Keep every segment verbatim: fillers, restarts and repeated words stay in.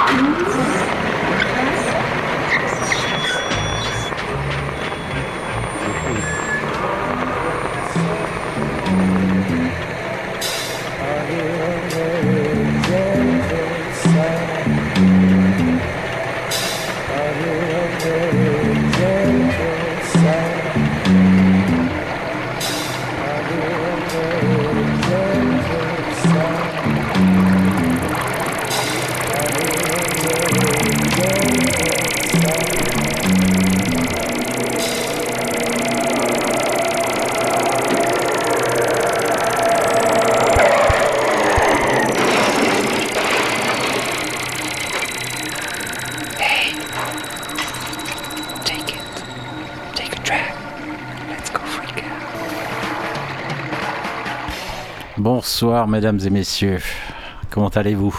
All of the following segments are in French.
Bonsoir mesdames et messieurs, comment allez-vous?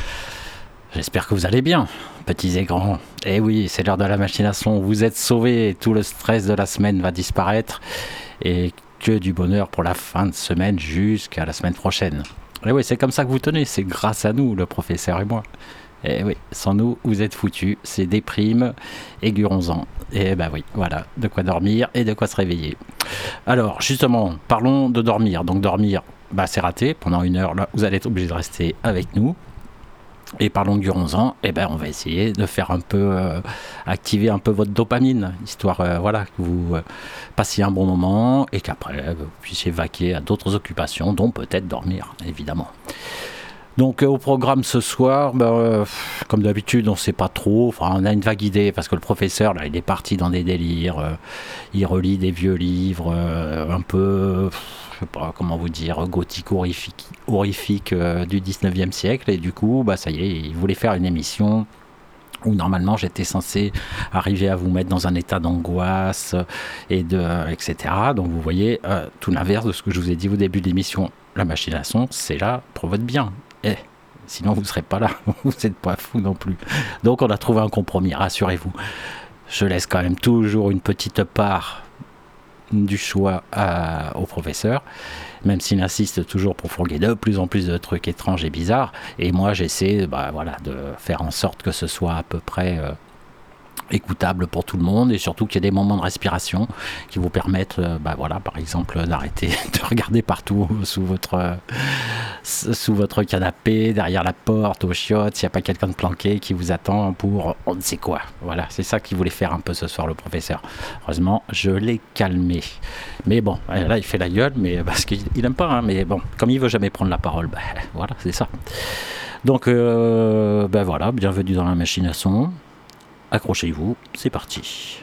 J'espère que vous allez bien, petits et grands. Eh oui, c'est l'heure de la machine à son, vous êtes sauvés, tout le stress de la semaine va disparaître et que du bonheur pour la fin de semaine jusqu'à la semaine prochaine. Eh oui, c'est comme ça que vous tenez, c'est grâce à nous, le professeur et moi. Eh oui, sans nous, vous êtes foutus, c'est déprime, aigurons-en. Et ben oui, voilà, de quoi dormir et de quoi se réveiller. Alors, justement, parlons de dormir. Donc dormir, bah, c'est raté, pendant une heure, là, vous allez être obligé de rester avec nous. Et parlons de Guronzan, eh ben, on va essayer de faire un peu, euh, activer un peu votre dopamine, histoire euh, voilà, que vous euh, passiez un bon moment et qu'après, vous puissiez vaquer à d'autres occupations, dont peut-être dormir, évidemment. Donc euh, au programme ce soir, ben, euh, comme d'habitude, on ne sait pas trop. Enfin, on a une vague idée parce que le professeur, là, il est parti dans des délires. Euh, il relit des vieux livres, euh, un peu, je sais pas comment vous dire, gothique horrifique, horrifique euh, du dix-neuvième siècle. Et du coup, bah ça y est, il voulait faire une émission où normalement j'étais censé arriver à vous mettre dans un état d'angoisse et de, et cetera. Donc vous voyez, euh, tout l'inverse de ce que je vous ai dit au début de l'émission. La machine à son, c'est là pour votre bien. Eh, sinon vous ne serez pas là, vous n'êtes pas fou non plus. Donc on a trouvé un compromis, rassurez-vous. Je laisse quand même toujours une petite part du choix à, au professeur, même s'il insiste toujours pour fourguer de plus en plus de trucs étranges et bizarres. Et moi j'essaie bah, voilà, de faire en sorte que ce soit à peu près... Euh, écoutable pour tout le monde et surtout qu'il y ait des moments de respiration qui vous permettent, euh, bah voilà, par exemple, d'arrêter de regarder partout sous votre, euh, sous votre canapé, derrière la porte, aux chiottes, s'il n'y a pas quelqu'un de planqué qui vous attend pour on ne sait quoi. Voilà, c'est ça qu'il voulait faire un peu ce soir, le professeur. Heureusement, je l'ai calmé. Mais bon, là, il fait la gueule, mais parce qu'il n'aime pas, hein, mais bon, comme il veut jamais prendre la parole, bah, voilà, c'est ça. Donc, euh, ben voilà, bienvenue dans la machine à son. Accrochez-vous, c'est parti.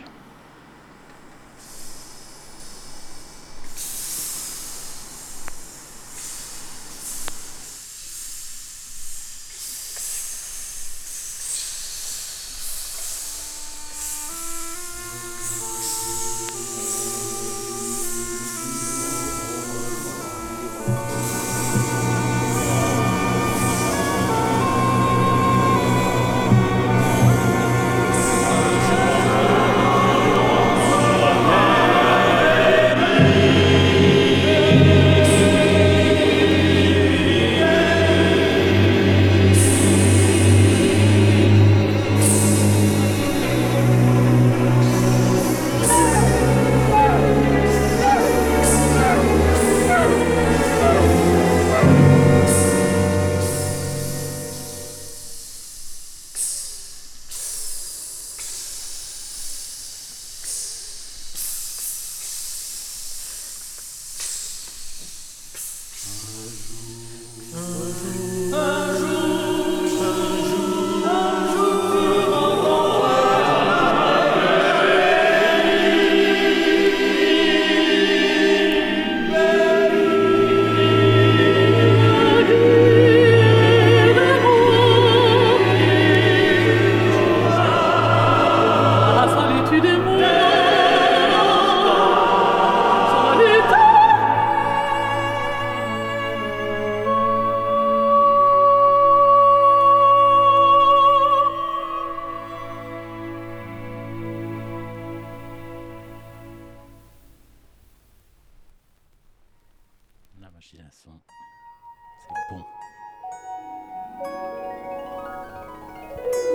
C'est bon.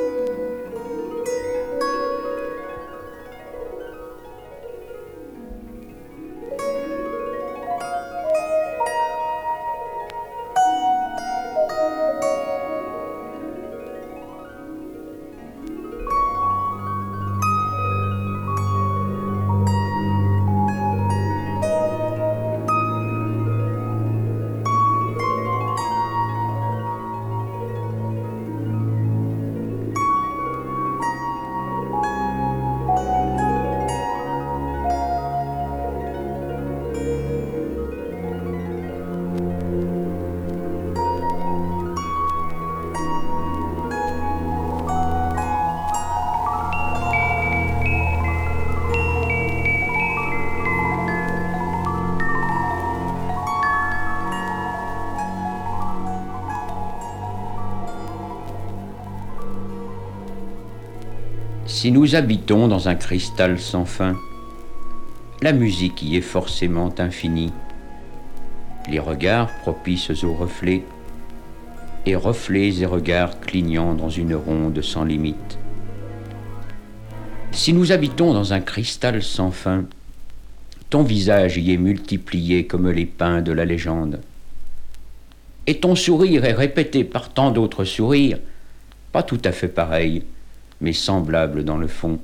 Si nous habitons dans un cristal sans fin, la musique y est forcément infinie. Les regards propices aux reflets, et reflets et regards clignant dans une ronde sans limite. Si nous habitons dans un cristal sans fin, ton visage y est multiplié comme les pins de la légende. Et ton sourire est répété par tant d'autres sourires, pas tout à fait pareils, mais semblables dans le fond.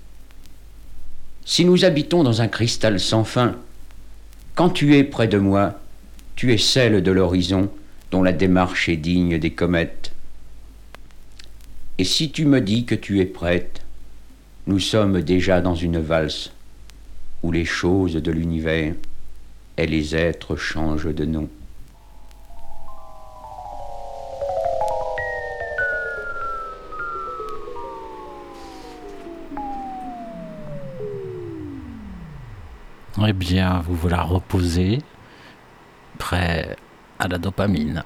Si nous habitons dans un cristal sans fin, quand tu es près de moi, tu es celle de l'horizon dont la démarche est digne des comètes. Et si tu me dis que tu es prête, nous sommes déjà dans une valse où les choses de l'univers et les êtres changent de nom. Eh bien, vous vous la reposez, prêt à la dopamine.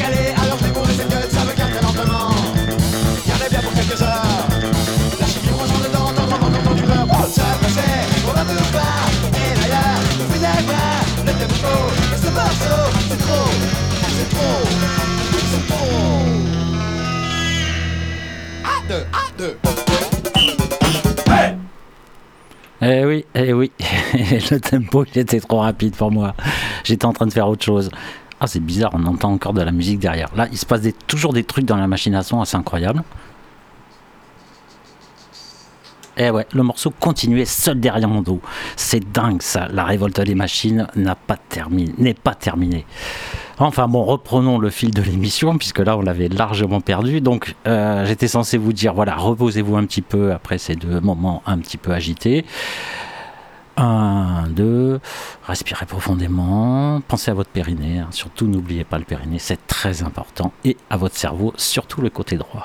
Quelques heures, la chimie Eh oui, eh oui, le tempo il était trop rapide pour moi. J'étais en train de faire autre chose. Ah, c'est bizarre, on entend encore de la musique derrière. Là, il se passe des, toujours des trucs dans la machine à son assez incroyables. Eh ouais, le morceau continuait seul derrière mon dos. C'est dingue ça, la révolte des machines n'a pas terminé, n'est pas terminée. Enfin bon, reprenons le fil de l'émission, puisque là on l'avait largement perdu. Donc euh, j'étais censé vous dire, voilà, reposez-vous un petit peu après ces deux moments un petit peu agités. Un, deux, respirez profondément, pensez à votre périnée, hein. Surtout n'oubliez pas le périnée, c'est très important, et à votre cerveau, surtout le côté droit.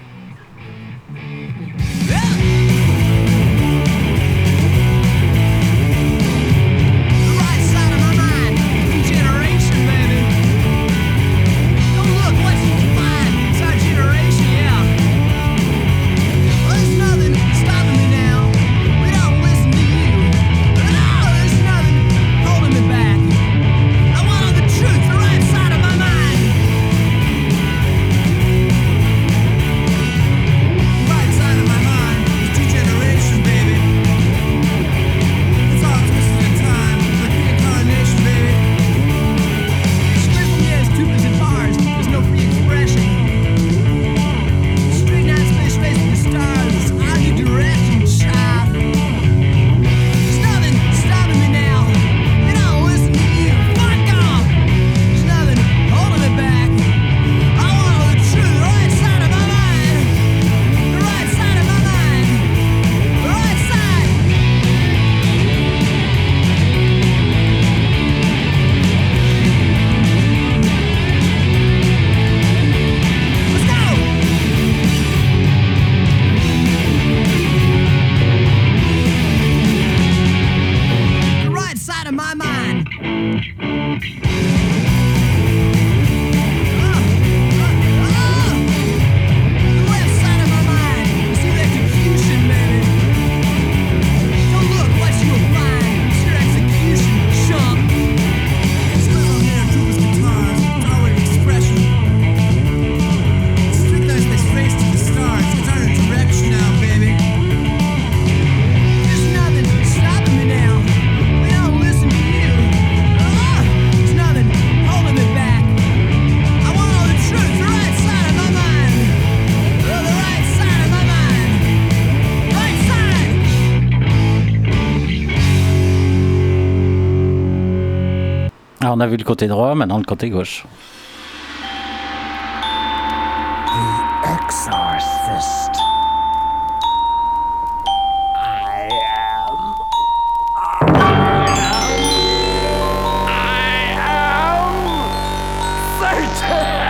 Alors on a vu le côté droit, maintenant le côté gauche. The Exorcist. I am. I am. Satan.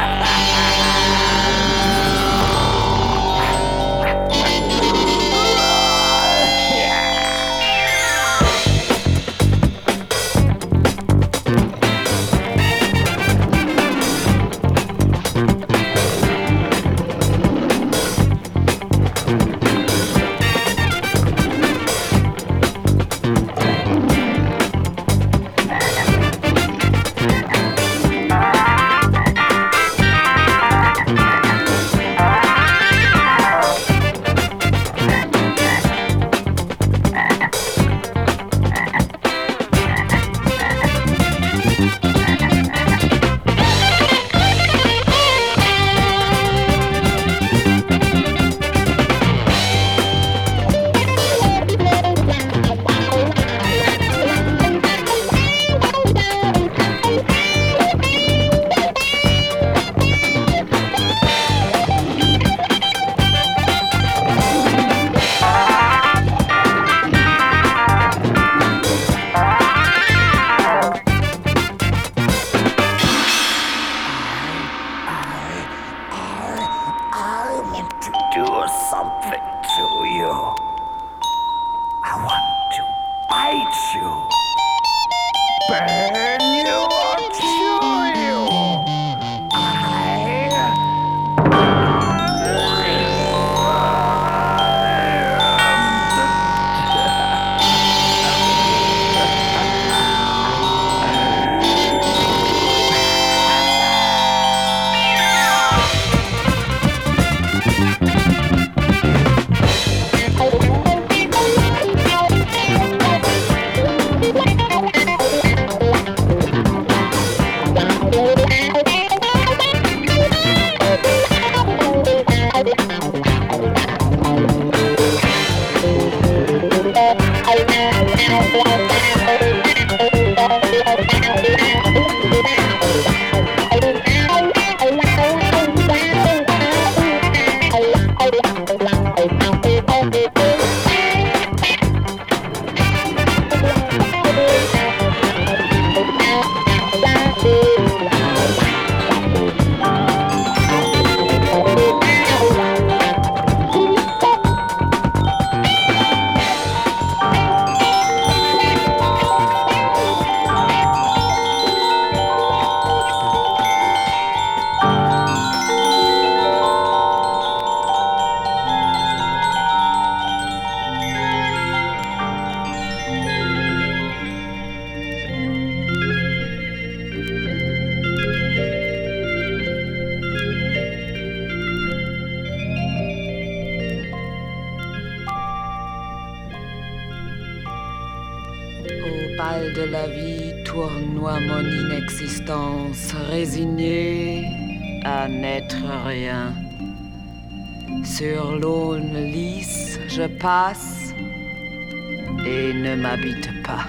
pâle de la vie tournoie mon inexistence, résignée à n'être rien. Sur l'aune lisse, je passe et ne m'habite pas.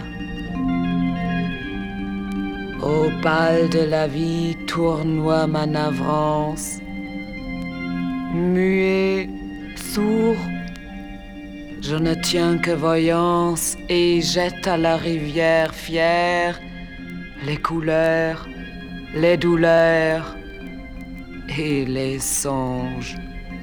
Au pâle de la vie tournoie ma navrance, muet, sourd, je ne tiens que voyance et jette à la rivière fière les couleurs, les douleurs et les songes.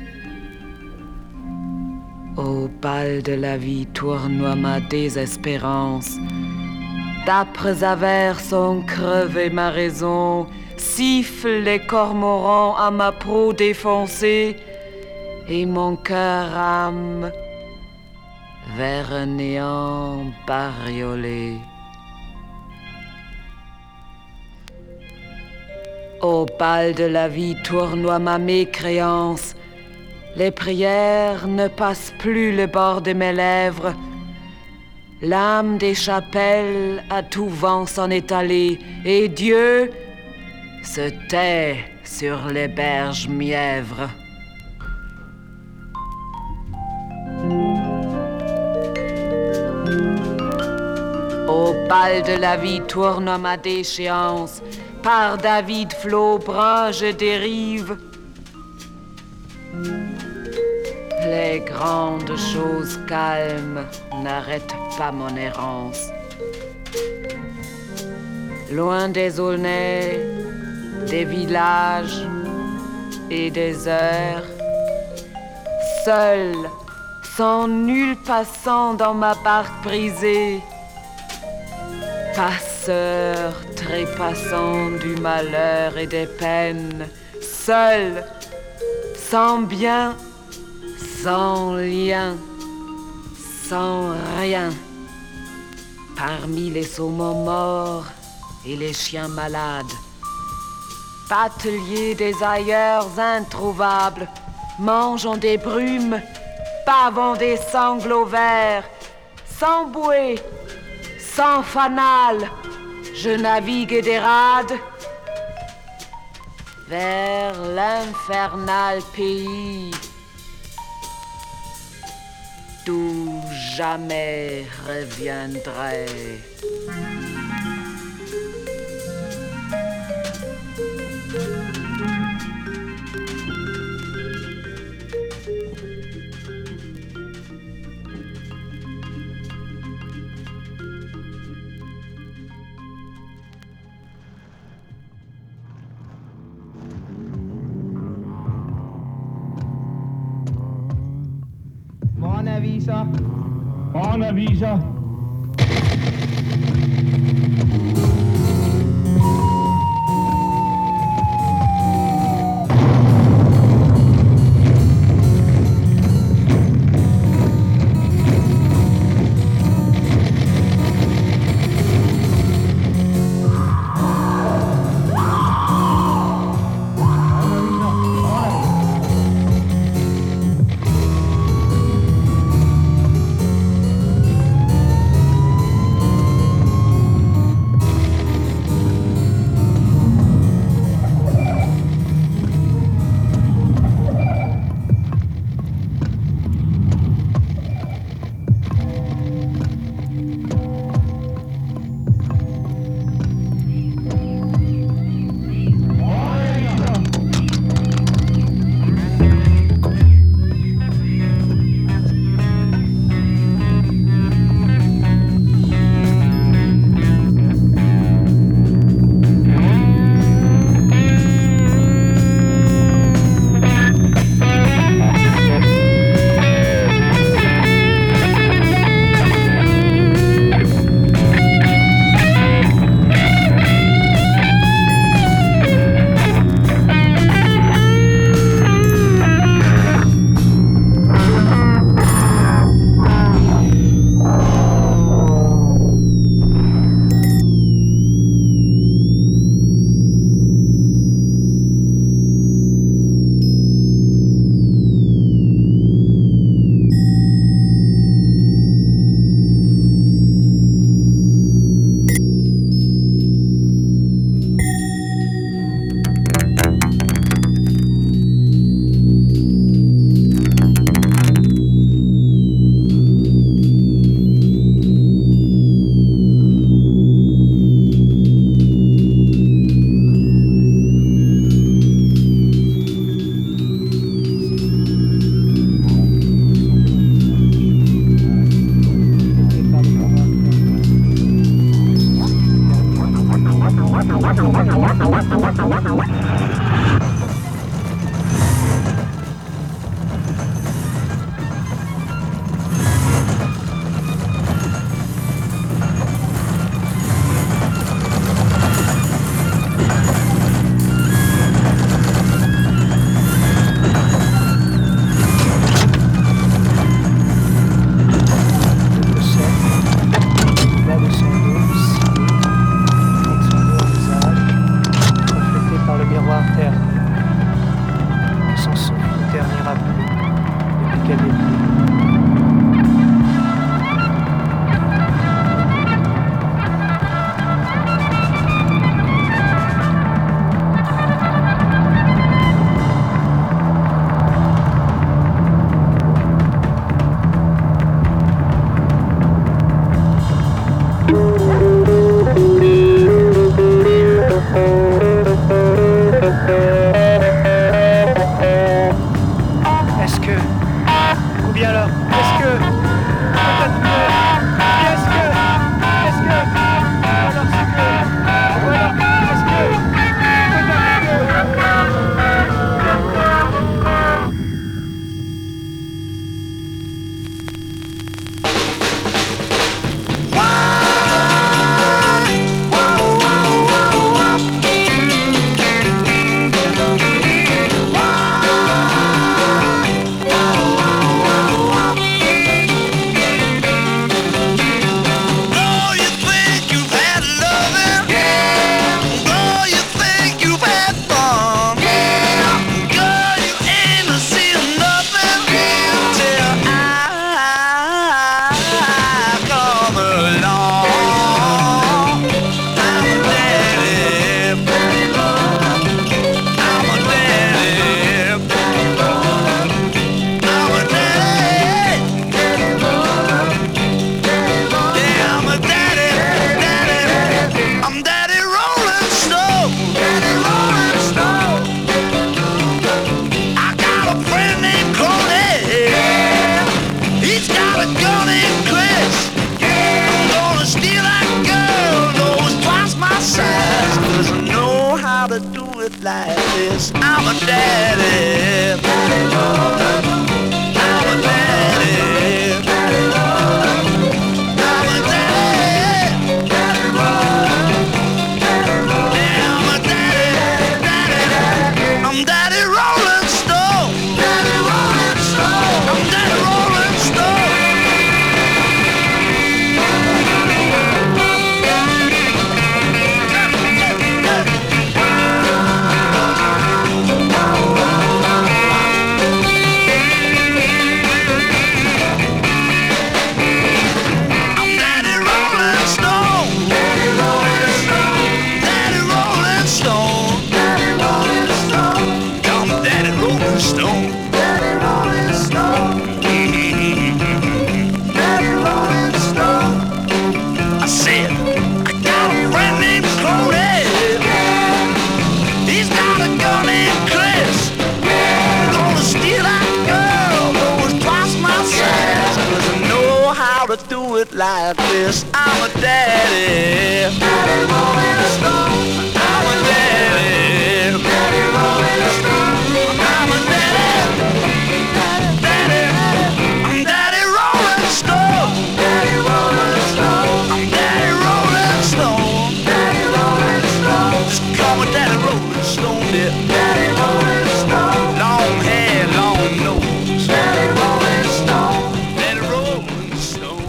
Au pâle de la vie tournoie ma désespérance. D'âpres averses ont crevé ma raison, sifflent les cormorans à ma peau défoncée, et mon cœur rame vers un néant bariolé. Au pâle de la vie tournoie ma mécréance. Les prières ne passent plus le bord de mes lèvres. L'âme des chapelles à tout vent s'en est allée, et Dieu se tait sur les berges mièvres. Au pâle de la vie tourne ma déchéance. Par David flot brun je dérive. Les grandes choses calmes n'arrêtent pas mon errance. Loin des aulnais, des villages et des heures, seul, sans nul passant dans ma barque brisée, passeur trépassant du malheur et des peines, seul, sans bien, sans lien, sans rien, parmi les saumons morts et les chiens malades, bateliers des ailleurs introuvables, mangeant des brumes, bavant des sanglots verts, sans bouée, sans fanal, je navigue des rades vers l'infernal pays d'où jamais reviendrai. Buona visa. Buona visa. Kennedy. Est-ce que... Ou bien alors, est-ce que... Peut-être que... Est-ce que... Est-ce que... Ou alors c'est que... Ou alors, est-ce que... Peut-être que... Oh, you think you've had loving? Oh, you think you've had fun? Girl, you ain't seen nothing till I come along. I'm a daddy. I'm a daddy. I'm a daddy. Yeah, I'm a daddy, daddy. I'm Daddy Rolling Stone. Daddy Rolling Stone. I got a friend named Cody. He's got a gun in Chris. I'm gonna steal that girl, knows twice my size. 'Cause I know how to do it like this. I'm a daddy. Daddy Rolling. I'm a daddy. Daddy Rolling. I'm a daddy. Daddy Rolling. Daddy Rolling. Yeah, I'm a daddy. Daddy. I'm Daddy Rolling Stone. Daddy Rolling Stone. I'm Daddy Rolling Stone. I'm Daddy Rolling Stone. Daddy Rolling Stone. Daddy Rolling Stone. Daddy Rolling Stone. I'm Daddy Rolling Stone. Daddy Rolling Stone. Daddy Rolling Stone. I said, I got a friend named Cody. He's got a gun named Chris. Gonna steal that girl, knows twice my size. 'Cause I know how to do it like this. I'm a daddy. Daddy Rolling Stone. I'm a daddy. Daddy Rolling Stone. I'm a daddy. Daddy. I'm Daddy Rolling Stone. Daddy Rolling Stone. I'm Daddy Rolling Stone. Daddy Rolling Stone. Just call me Daddy Rolling Stone, dear. Daddy Rolling Stone. Long hair, long nose. Daddy Rolling Stone. Daddy Rolling Stone.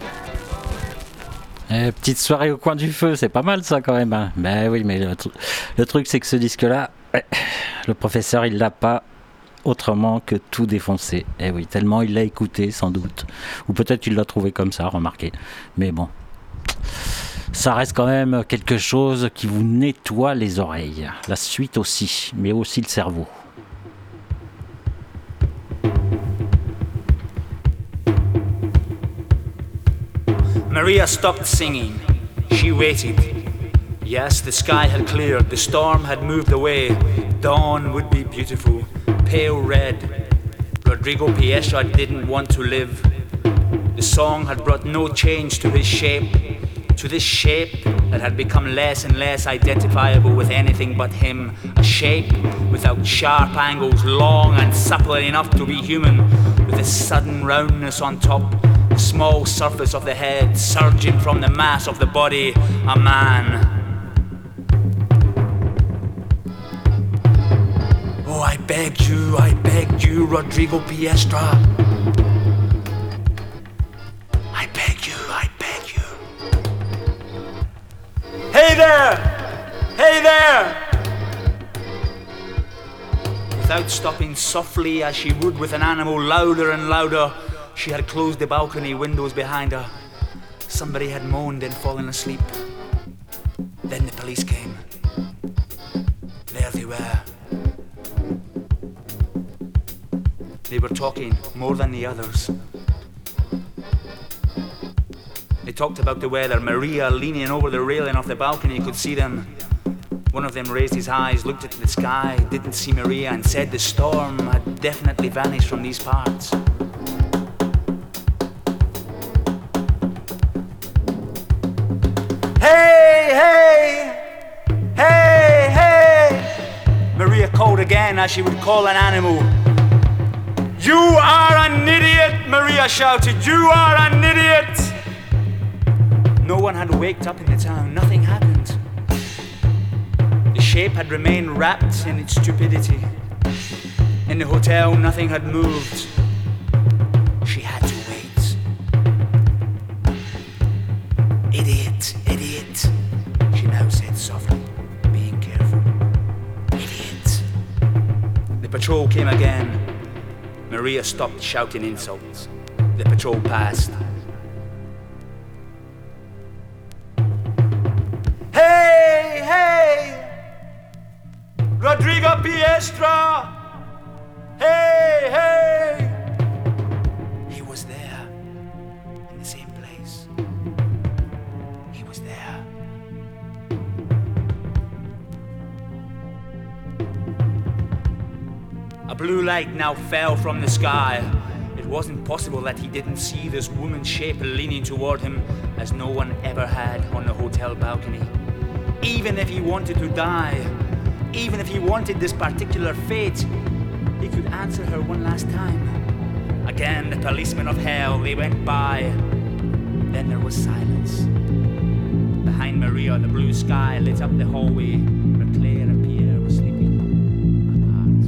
Eh, petite soirée au coin du feu, c'est pas mal ça quand même. Hein. Ben oui, mais le, tr- le truc c'est que ce disque-là, ouais, le professeur il l'a pas autrement que tout défoncé. Eh oui, tellement il l'a écouté sans doute. Ou peut-être il l'a trouvé comme ça, remarquez. Mais bon, ça reste quand même quelque chose qui vous nettoie les oreilles. La suite aussi, mais aussi le cerveau. Maria stopped singing. She waited. Yes, the sky had cleared, the storm had moved away. Dawn would be beautiful, pale red. Rodrigo Piestra didn't want to live. The song had brought no change to his shape, to this shape that had become less and less identifiable with anything but him. A shape without sharp angles, long and supple enough to be human, with a sudden roundness on top, the small surface of the head surging from the mass of the body, a man. Oh, I beg you, I beg you, Rodrigo Piestra. I beg you, I beg you. Hey there! Hey there! Without stopping, softly as she would with an animal, louder and louder, she had closed the balcony windows behind her. Somebody had moaned and fallen asleep. Then the police came. There they were. They were talking more than the others. They talked about the weather. Maria, leaning over the railing of the balcony, could see them. One of them raised his eyes, looked at the sky, didn't see Maria, and said the storm had definitely vanished from these parts. Hey, hey! Hey, hey! Maria called again as she would call an animal. You are an idiot! Maria shouted. You are an idiot! No one had waked up in the town. Nothing happened. The shape had remained wrapped in its stupidity. In the hotel, nothing had moved. She had to wait. Idiot, idiot, she now said softly, being careful. Idiot. The patrol came again. Maria stopped shouting insults. The patrol passed. Hey, hey! Rodrigo Piestra! Hey, hey! He was there, in the same place. He was there. A blue light now fell from the sky. It wasn't possible that he didn't see this woman's shape leaning toward him, as no one ever had on the hotel balcony. Even if he wanted to die, even if he wanted this particular fate, he could answer her one last time. Again, the policemen of hell, they went by. Then there was silence. Behind Maria, the blue sky lit up the hallway where Claire and Pierre were sleeping apart.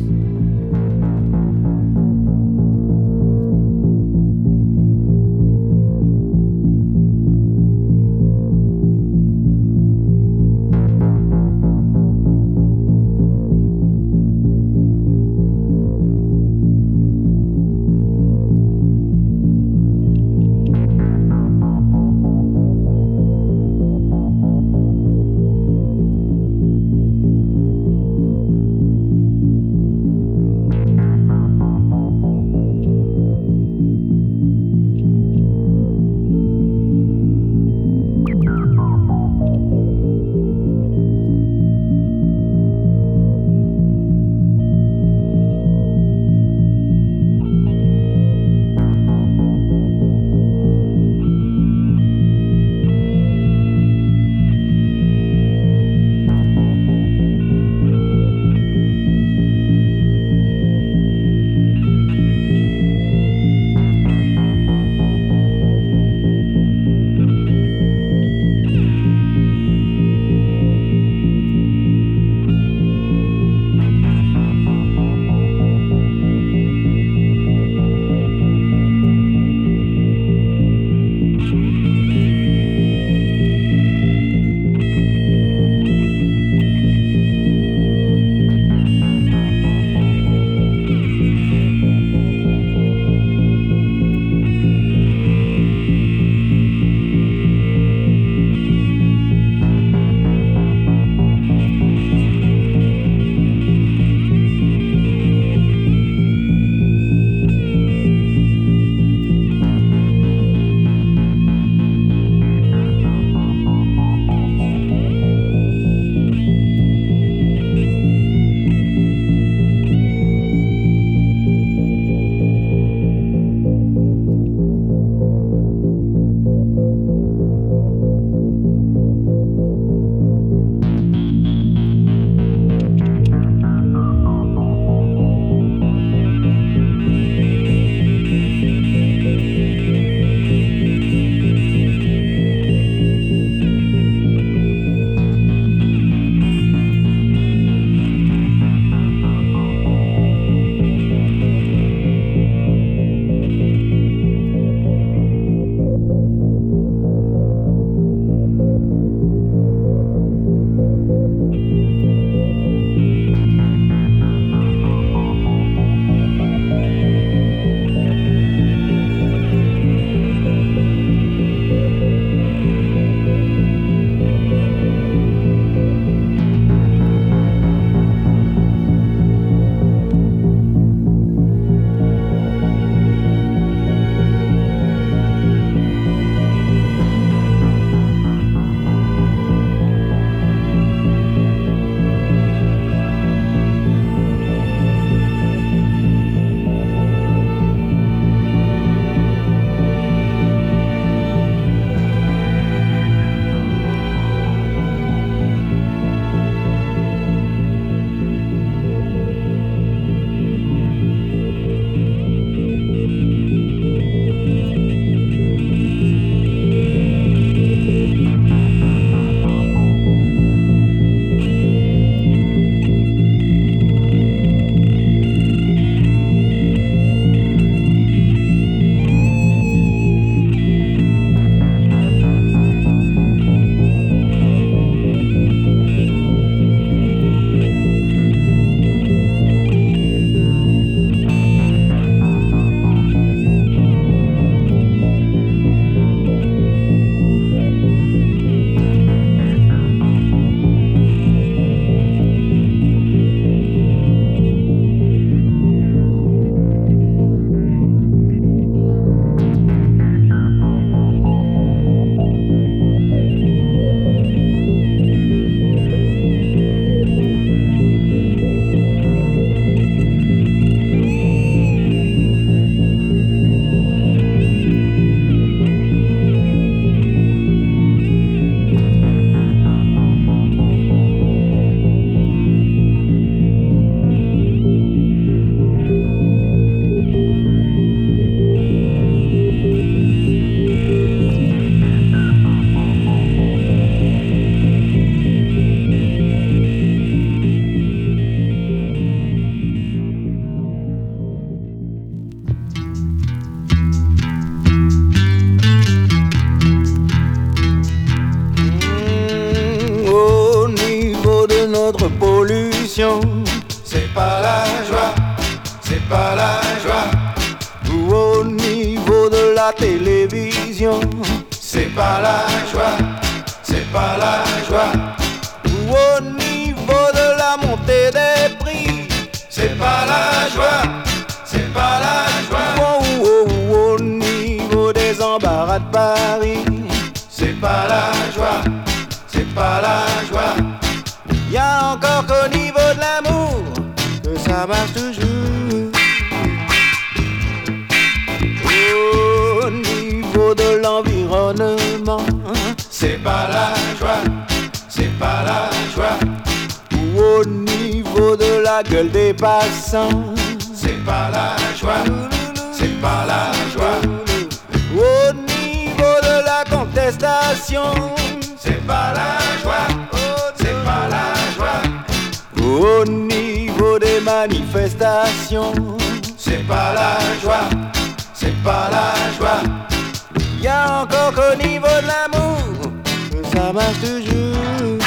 l'émotion. C'est pas la joie, c'est pas la joie. Ou au niveau de la télévision. C'est pas la joie, c'est pas la joie. Ou au niveau de la montée des prix. C'est pas la joie, c'est pas la joie. Ou au, au, au niveau des embarras de Paris. C'est pas la joie, c'est pas la joie. Y'a encore qu'au niveau de l'amour que ça marche toujours. Au niveau de l'environnement, c'est pas la joie, c'est pas la joie. Ou au niveau de la gueule des passants, c'est pas la joie, c'est pas la joie. Au niveau de la contestation, c'est pas la joie, c'est pas la joie. Au niveau des manifestations, c'est pas la joie, c'est pas la joie. Y'a encore qu'au niveau de l'amour que ça marche toujours.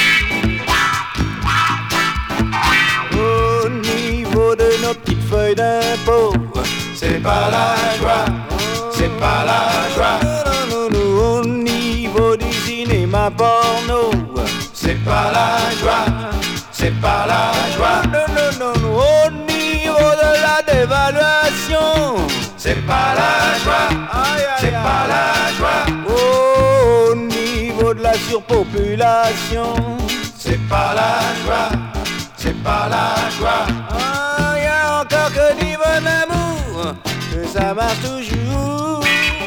Au niveau de nos petites feuilles d'impôt, c'est pas la joie, c'est pas la joie. Au niveau du cinéma porno, c'est pas la joie, c'est pas la joie. Au niveau de la dévaluation, c'est pas la joie, c'est pas la joie. Au niveau de la surpopulation, c'est pas la joie, c'est pas la joie. Ah, y a encore que niveau d'amour que ça marche toujours.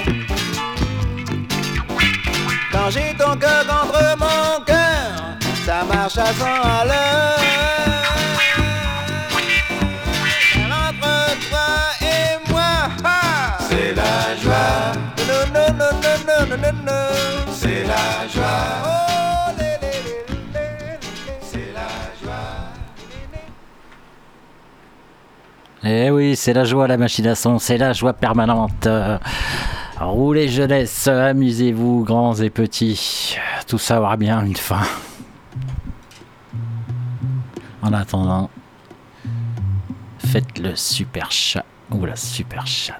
Quand j'ai ton cœur contre mon cœur, ça marche à cent à l'heure. Entre toi et moi, ha! C'est la joie. Non, non, non, non, non, non, non, non. C'est la joie. Oh, lé, lé, lé, lé, lé. C'est la joie. Eh oui, c'est la joie, la machination, c'est la joie permanente. Euh, roulez jeunesse, amusez-vous, grands et petits. Tout ça aura bien une fin. En attendant, faites le super chat ou la super chatte.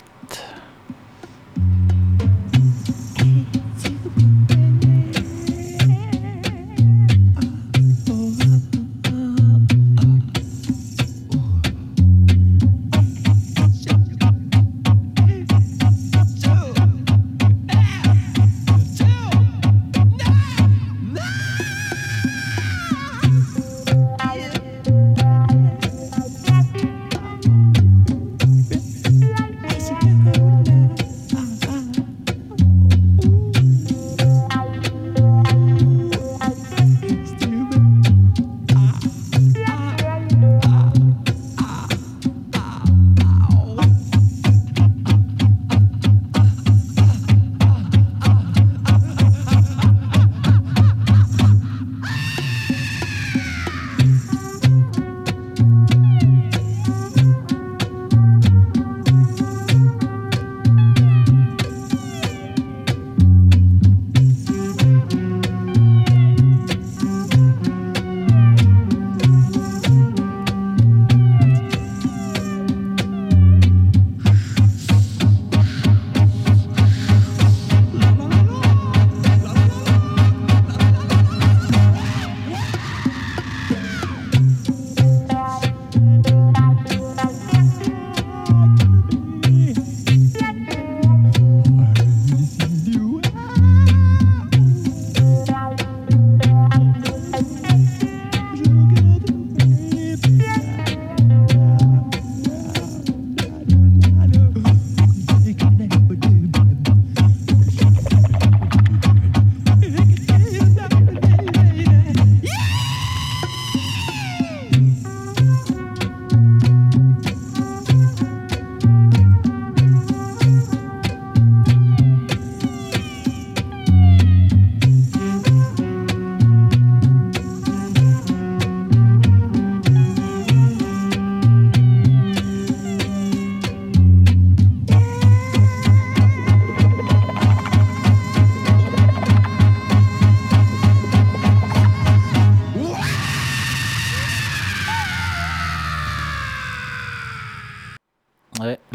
Basic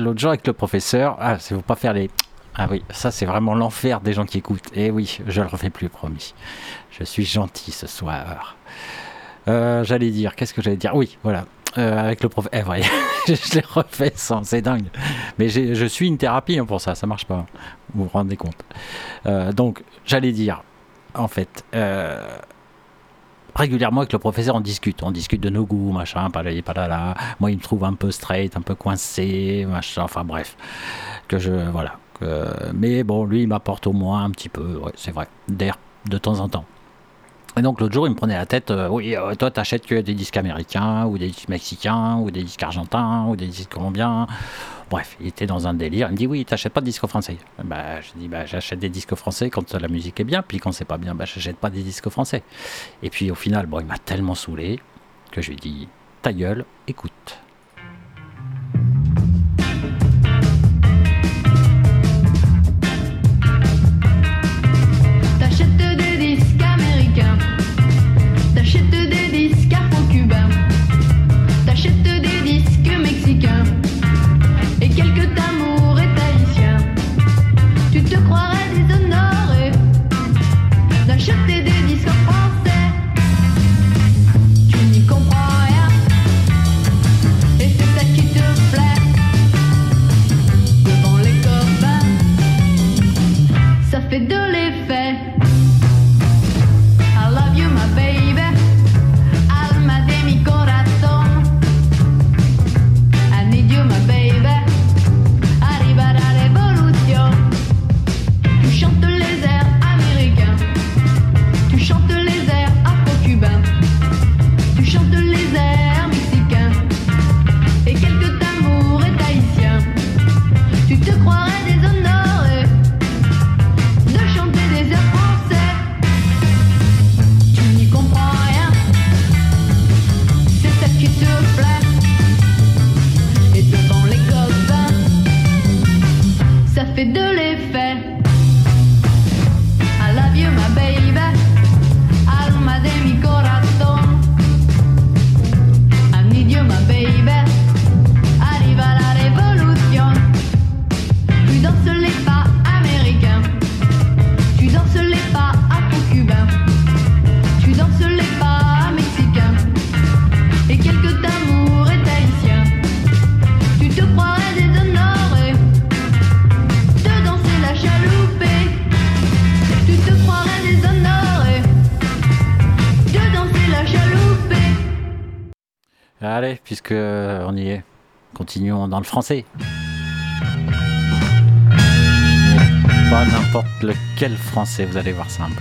l'autre jour avec le professeur, ah, c'est faut pas faire les... Ah oui, ça c'est vraiment l'enfer des gens qui écoutent. Et oui, je le refais plus, promis. Je suis gentil ce soir. Euh, j'allais dire, qu'est-ce que j'allais dire ? Oui, voilà. Euh, avec le prof, eh, ouais, je l'ai refait sans, c'est dingue. Mais j'ai, je suis une thérapie hein, pour ça, ça marche pas. Vous vous rendez compte. Euh, donc, j'allais dire, en fait, euh, régulièrement avec le professeur, on discute. On discute de nos goûts, machin, palali, palala. Moi, il me trouve un peu straight, un peu coincé, machin, enfin bref. Que je, voilà. Que, mais bon, lui, il m'apporte au moins un petit peu, ouais, c'est vrai, d'air de temps en temps. Et donc l'autre jour, il me prenait la tête, euh, oui, euh, toi, t'achètes que des disques américains, ou des disques mexicains, ou des disques argentins, ou des disques colombiens. Bref, il était dans un délire. Il me dit, oui, t'achètes pas de disques français. Bah, je dis, bah, j'achète des disques français quand la musique est bien, puis quand c'est pas bien, bah, j'achète pas des disques français. Et puis au final, bon, il m'a tellement saoulé que je lui ai dit, ta gueule, écoute. T'achètes des disques américains, t'achètes des disques afro-cubains, t'achètes des disques mexicains et quelques tamours et tahitiens. Tu te croirais déshonoré d'acheter des disques français. Tu n'y comprends rien et c'est ça qui te plaît. Devant les copains, ça fait de l'effet. I love you my baby, alma de mi corazón. I need you my baby, arriba la révolution. Tu chantes les airs américains, tu chantes les airs afro-cubains, tu chantes les airs mexicains et quelques tamours et tahitiens. Tu te croirais déshonoré de chanter des airs français. Tu n'y comprends rien, c'est ça qui te plaît. Et devant les copains, ça fait de l'effet. I love you my baby, alma de mi corazón. I need you my baby, arriva la révolution. Tu danses les pas américains, tu danses les pas afro-cubains, tu danses les pas mexicains et quelques tamours et tahitiens. Tu te croirais déshonoré de danser la chaloupée. Tu te croirais déshonoré de danser la chaloupée. Allez, puisque on y est, continuons dans le français. Et pas n'importe lequel français, vous allez voir ça un peu.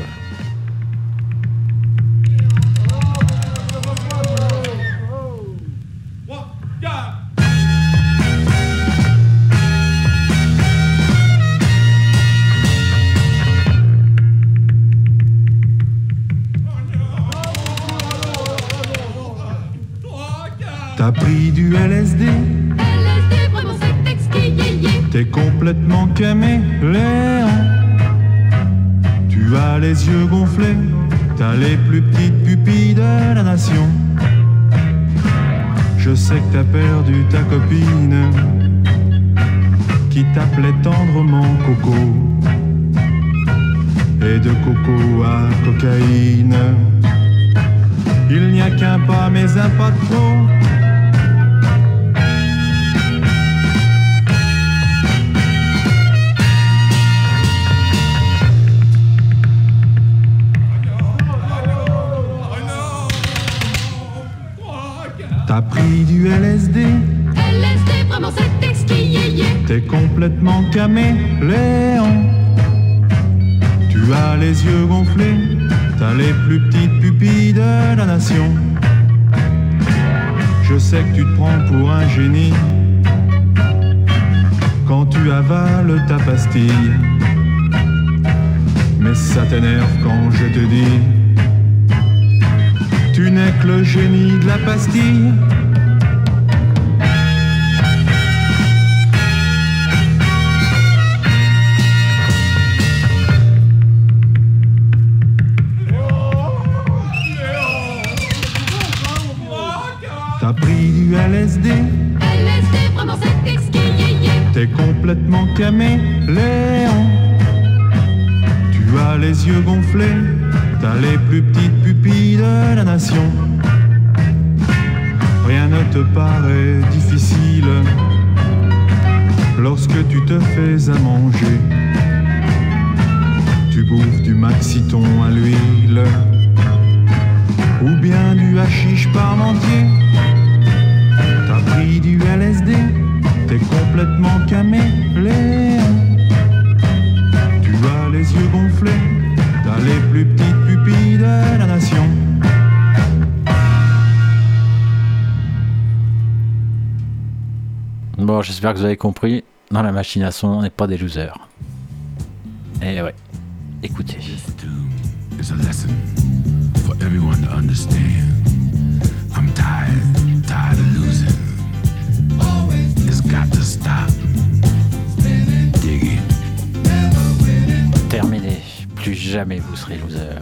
T'as pris du L S D, L S D, vraiment c'est exquis, yeah, yeah. t'es complètement caméléon. Tu as les yeux gonflés, t'as les plus petites pupilles de la nation. Je sais que t'as perdu ta copine qui t'appelait tendrement Coco. Et de coco à cocaïne, il n'y a qu'un pas mais un pas de trop. T'as pris du L S D, L S D, vraiment c'est exquis, yeah, yeah. t'es complètement caméléon. Tu as les yeux gonflés, t'as les plus petites pupilles de la nation. Je sais que tu te prends pour un génie quand tu avales ta pastille. Mais ça t'énerve quand je te dis tu n'es que le génie de la pastille. T'as pris du L S D, L S D, vraiment c'est exquis, yeah, yeah. complètement caméléon. Tu as les yeux gonflés, t'as les plus petites pupilles de la nation. Rien ne te paraît difficile lorsque tu te fais à manger. Tu bouffes du maxiton à l'huile ou bien du hashish parmentier. T'as pris du L S D, t'es complètement caméléon. Tu as les yeux gonflés, t'as les plus petites pupilles de la nation. Bon, j'espère que vous avez compris. Dans la machine à son, on n'est pas des losers. Et ouais, écoutez. It's a lesson for everyone to understand. I'm tired, tired of losing. It's got to stop. Dig it. Terminé. Plus jamais vous serez loser.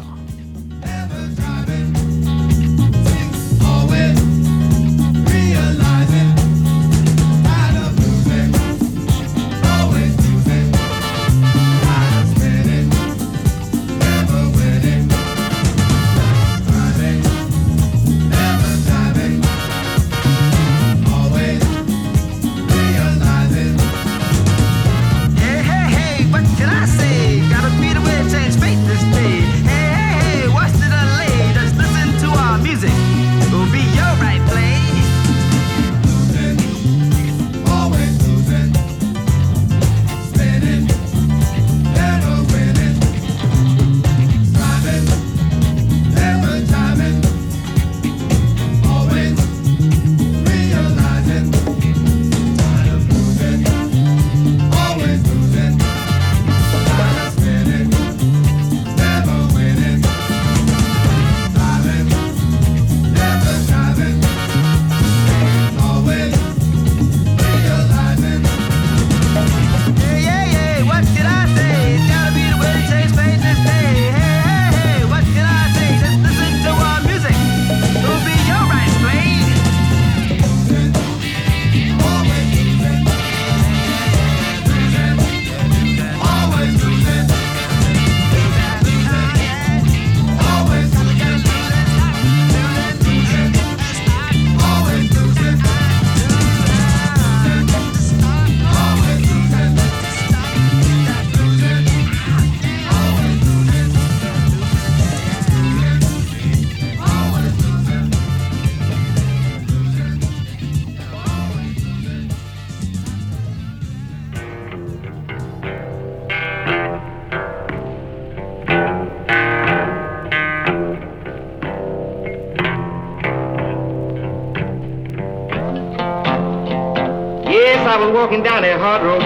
I was walking down that hard road.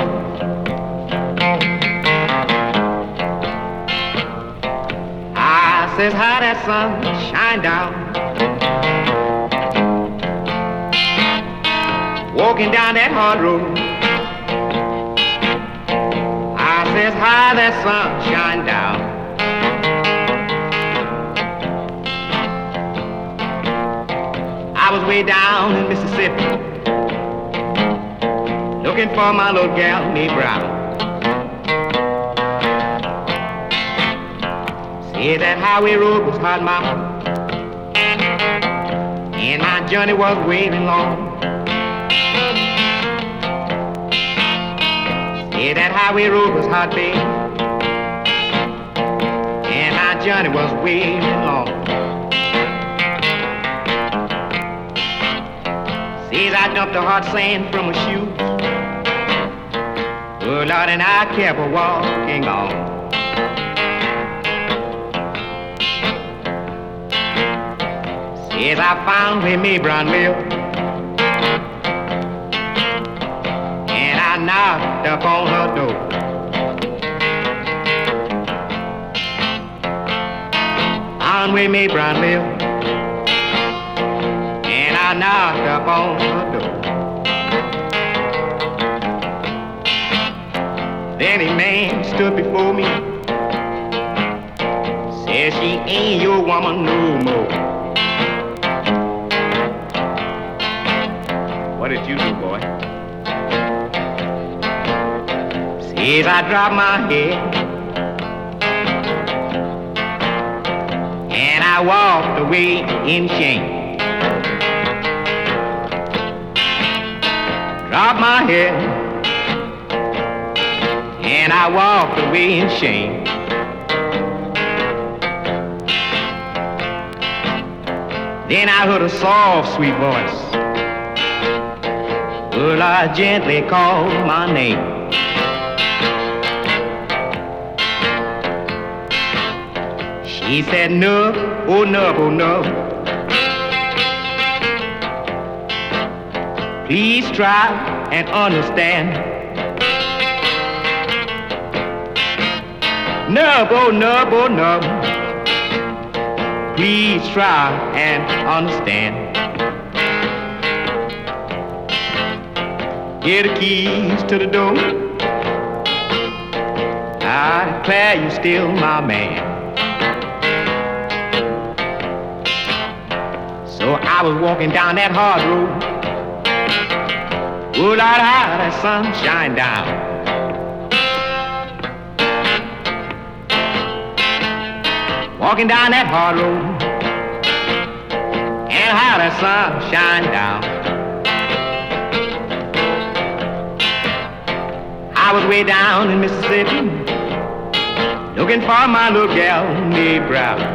I says, how that sun shine down. Walking down that hard road. I says, how that sun shine down. I was way down in Mississippi, looking for my little gal named Brown. Said that highway road was hot, mama, and my journey was waiting long. Said that highway road was hot, babe, and my journey was waiting long. Says I dumped the hot sand from my shoes. Oh Lord, and I kept walking on. Says I found where Mae Brown lived, and I knocked up on her door. Found where Mae Brown lived, and I knocked up on her door. Then a man stood before me, said she ain't your woman no more. What did you do, boy? As I drop my head and I walked away in shame. Drop my head and I walked away in shame. Then I heard a soft, sweet voice. Well, I gently called my name. She said, no, oh no, oh no. Please try and understand. No, oh no, oh no. Please try and understand. Here the keys to the door. I declare you still my man. So I was walking down that hard road. Oh Lord, how that sun shine down. Walking down that hard road, and how that sun shine down. I was way down in Mississippi, looking for my little gal named Brown.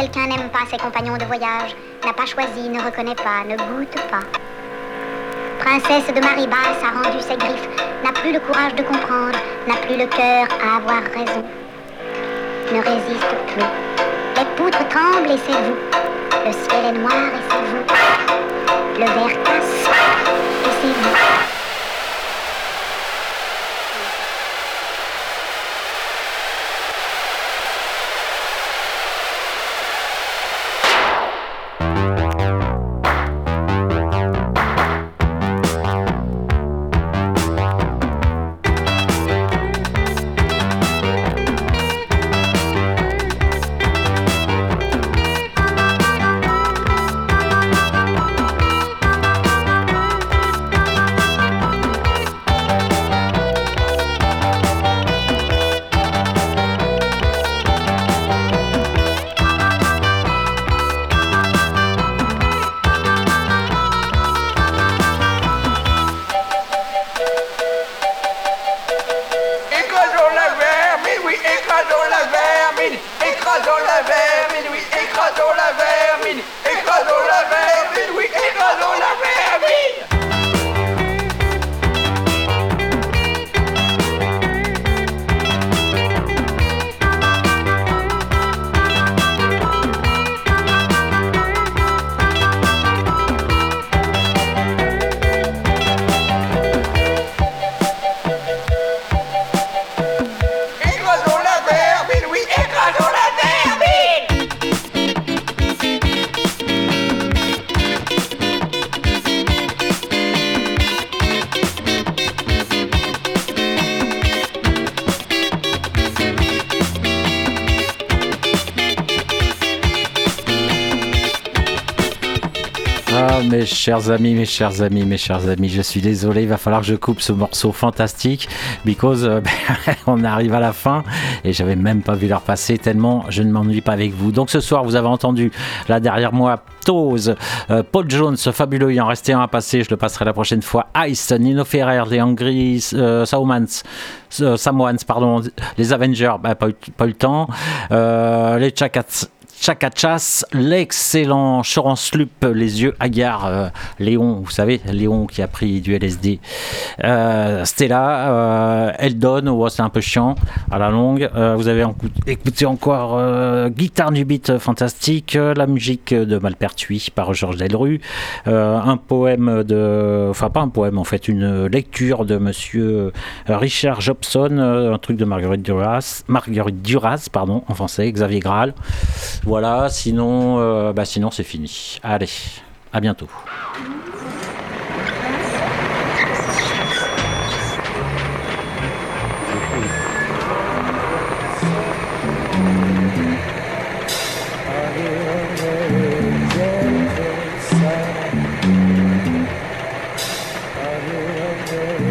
Quelqu'un n'aime pas ses compagnons de voyage, n'a pas choisi, ne reconnaît pas, ne goûte pas. Princesse de marée basse a rendu ses griffes, n'a plus le courage de comprendre, n'a plus le cœur à avoir raison. Ne résiste plus. Les poutres tremblent et c'est vous. Le ciel est noir et c'est vous. Le verre casse et c'est vous. Mes chers amis, mes chers amis, mes chers amis, je suis désolé, il va falloir que je coupe ce morceau fantastique, because euh, on arrive à la fin et j'avais même pas vu l'heure passer tellement je ne m'ennuie pas avec vous. Donc ce soir, vous avez entendu là derrière moi Toes, euh, Paul Jones, fabuleux, il en restait un à passer, je le passerai la prochaine fois. Ice, Nino Ferrer, les Angry euh, Samoans, euh, Samoans, pardon, les Avengers, bah, pas, eu, pas eu le temps, euh, les Chakats. Chakachas, l'excellent Choran Slup, les yeux hagards, euh, Léon, vous savez, Léon qui a pris du L S D, euh, Stella, euh, Eldon, oh, c'est un peu chiant à la longue, euh, vous avez écouté encore euh, Guitare du beat fantastique, euh, la musique de Malpertuis par Georges Delru, euh, un poème de, enfin pas un poème en fait, une lecture de monsieur Richard Jobson, euh, un truc de Marguerite Duras, Marguerite Duras, pardon, en français, Xavier Graal. Voilà, sinon, euh, bah sinon c'est fini. Allez, à bientôt. I